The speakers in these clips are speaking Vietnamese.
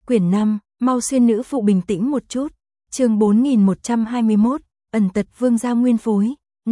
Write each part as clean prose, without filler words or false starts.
Quyển 5, mau xuyên nữ phụ bình tĩnh một chút. Chương 4121, ẩn tật vương gia nguyên phối,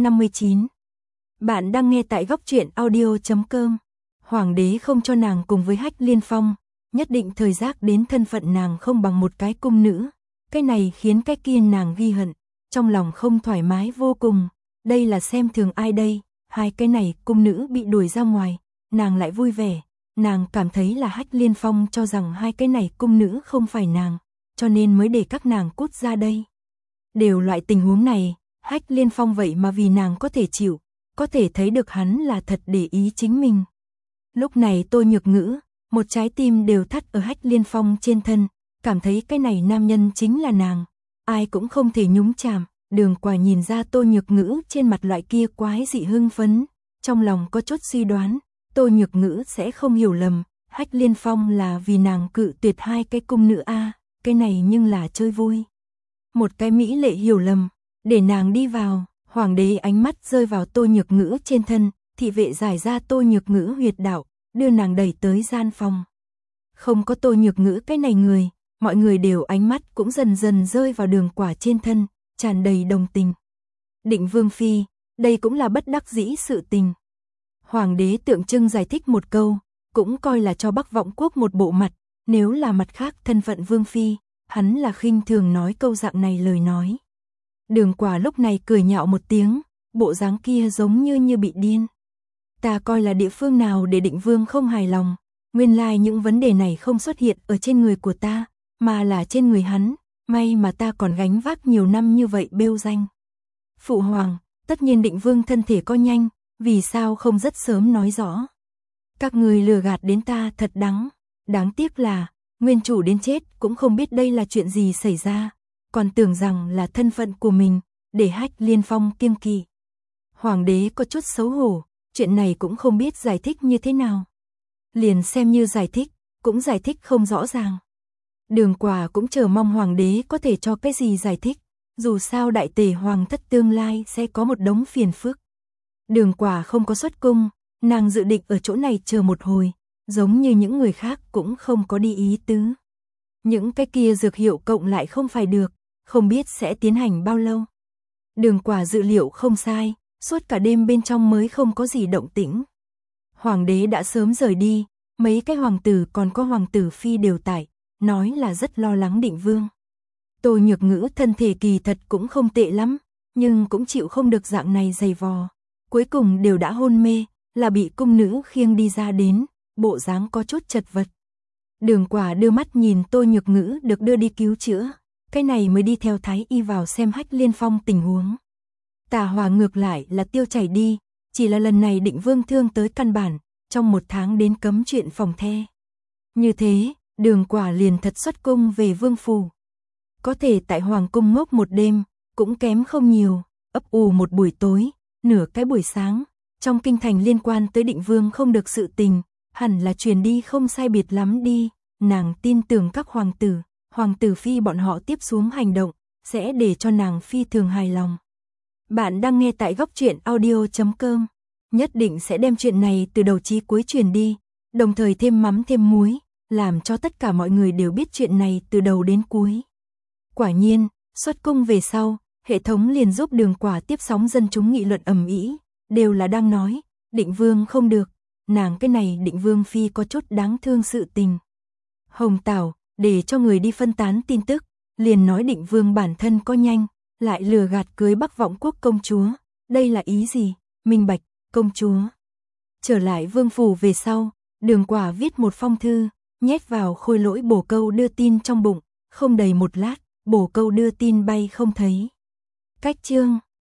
59. Bạn đang nghe tại góc truyện audio.com. Hoàng đế không cho nàng cùng với Hách Liên Phong, nhất định thời giác đến thân phận nàng không bằng một cái cung nữ. Cái này khiến cái kia nàng ghi hận, trong lòng không thoải mái vô cùng. Đây là xem thường ai đây? Hai cái này cung nữ bị đuổi ra ngoài, nàng lại vui vẻ. Nàng cảm thấy là Hách Liên Phong cho rằng hai cái này cung nữ không phải nàng, cho nên mới để các nàng cút ra đây. Đều loại tình huống này, Hách Liên Phong vậy mà vì nàng có thể chịu, có thể thấy được hắn là thật để ý chính mình. Lúc này Tô Nhược Ngữ, một trái tim đều thắt ở Hách Liên Phong trên thân, cảm thấy cái này nam nhân chính là nàng, ai cũng không thể nhúng chạm. Đường Quả nhìn ra Tô Nhược Ngữ trên mặt loại kia quái dị hưng phấn, trong lòng có chút suy đoán, Tô Nhược Ngữ sẽ không hiểu lầm, Hách Liên Phong là vì nàng cự tuyệt hai cái cung nữ a, cái này nhưng là chơi vui. Một cái mỹ lệ hiểu lầm, để nàng đi vào, hoàng đế ánh mắt rơi vào Tô Nhược Ngữ trên thân, thị vệ giải ra Tô Nhược Ngữ huyệt đạo, đưa nàng đẩy tới gian phòng. Không có Tô Nhược Ngữ cái này người, mọi người đều ánh mắt cũng dần dần rơi vào Đường Quả trên thân, tràn đầy đồng tình. Định Vương phi, đây cũng là bất đắc dĩ sự tình. Hoàng đế tượng trưng giải thích một câu, cũng coi là cho Bắc Vọng Quốc một bộ mặt, nếu là mặt khác thân phận Vương phi, hắn là khinh thường nói câu dạng này lời nói. Đường Quả lúc này cười nhạo một tiếng, bộ dáng kia giống như bị điên. Ta coi là địa phương nào để Định Vương không hài lòng, nguyên lai những vấn đề này không xuất hiện ở trên người của ta, mà là trên người hắn, may mà ta còn gánh vác nhiều năm như vậy bêu danh. Phụ hoàng, tất nhiên Định Vương thân thể có nhanh, vì sao không rất sớm nói rõ? Các người lừa gạt đến ta thật đáng tiếc là, nguyên chủ đến chết cũng không biết đây là chuyện gì xảy ra, còn tưởng rằng là thân phận của mình, để Hách Liên Phong kiêng kỵ. Hoàng đế có chút xấu hổ, chuyện này cũng không biết giải thích như thế nào. Liền xem như giải thích, cũng giải thích không rõ ràng. Đường Quả cũng chờ mong hoàng đế có thể cho cái gì giải thích, dù sao đại tề hoàng thất tương lai sẽ có một đống phiền phức. Đường Quả không có xuất cung, nàng dự định ở chỗ này chờ một hồi, giống như những người khác cũng không có đi ý tứ. Những cái kia dược hiệu cộng lại không phải được, không biết sẽ tiến hành bao lâu. Đường Quả dự liệu không sai, suốt cả đêm bên trong mới không có gì động tĩnh. Hoàng đế đã sớm rời đi, mấy cái hoàng tử còn có hoàng tử phi đều tại, nói là rất lo lắng Định Vương. Tô Nhược Ngữ thân thể kỳ thật cũng không tệ lắm, nhưng cũng chịu không được dạng này dày vò. Cuối cùng đều đã hôn mê, là bị cung nữ khiêng đi ra đến, bộ dáng có chút chật vật. Đường Quả đưa mắt nhìn Tô Nhược Ngữ được đưa đi cứu chữa, cái này mới đi theo Thái y vào xem Hách Liên Phong tình huống. Tà Hòa ngược lại là tiêu chảy đi, chỉ là lần này Định Vương thương tới căn bản, trong một tháng đến cấm chuyện phòng the. Như thế, Đường Quả liền thật xuất cung về vương phủ. Có thể tại hoàng cung ngốc một đêm, cũng kém không nhiều, ấp ủ một buổi tối, nửa cái buổi sáng, trong kinh thành liên quan tới Định Vương không được sự tình, hẳn là truyền đi không sai biệt lắm đi, nàng tin tưởng các hoàng tử phi bọn họ tiếp xuống hành động, sẽ để cho nàng phi thường hài lòng. Bạn đang nghe tại góc truyện audio.com, nhất định sẽ đem chuyện này từ đầu chí cuối truyền đi, đồng thời thêm mắm thêm muối, làm cho tất cả mọi người đều biết chuyện này từ đầu đến cuối. Quả nhiên, xuất cung về sau, hệ thống liền giúp Đường Quả tiếp sóng dân chúng nghị luận ầm ĩ, đều là đang nói, Định Vương không được, nàng cái này Định Vương phi có chút đáng thương sự tình. Hồng Tảo, để cho người đi phân tán tin tức, liền nói Định Vương bản thân có nhanh, lại lừa gạt cưới Bắc Vọng Quốc công chúa, đây là ý gì? Minh bạch, công chúa. Trở lại vương phủ về sau, Đường Quả viết một phong thư, nhét vào khôi lỗi bổ câu đưa tin trong bụng, không đầy một lát, bổ câu đưa tin bay không thấy. Cách chương